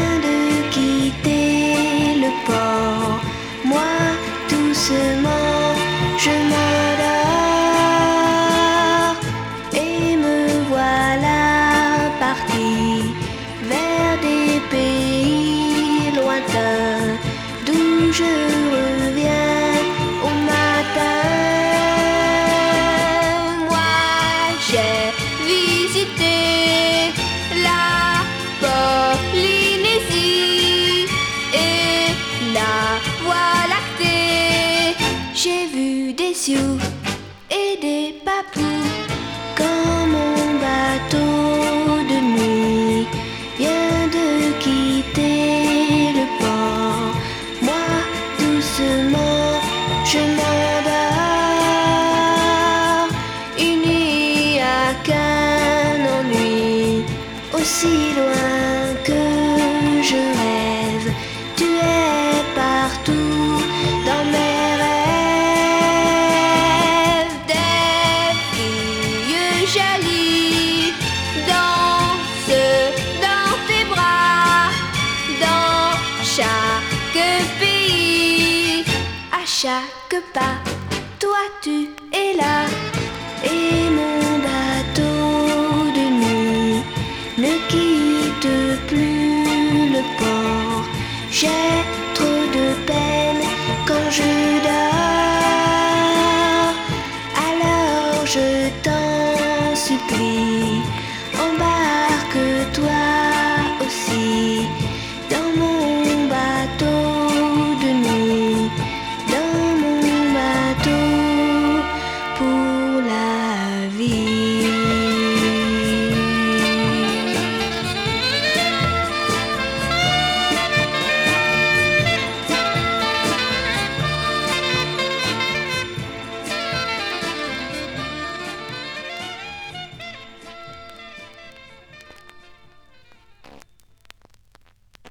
vient de quitter le port. Moi, doucement, je m'endors et me voilà parti vers des pays lointains d'où je reviens au matin. Moi, j'ai visité la Polynésie et la Voie lactée. J'ai vu des sioux et des papous quand mon bateau de nuit vient de quitter le port. Moi, doucement, je m'endors. Il n'y a qu'un ennui aussi loin que je rêve. Tu es partout dans mes rêves. Des filles jolies dansent dans tes bras, dans chaque pays, à chaque pas, toi tu es là. Et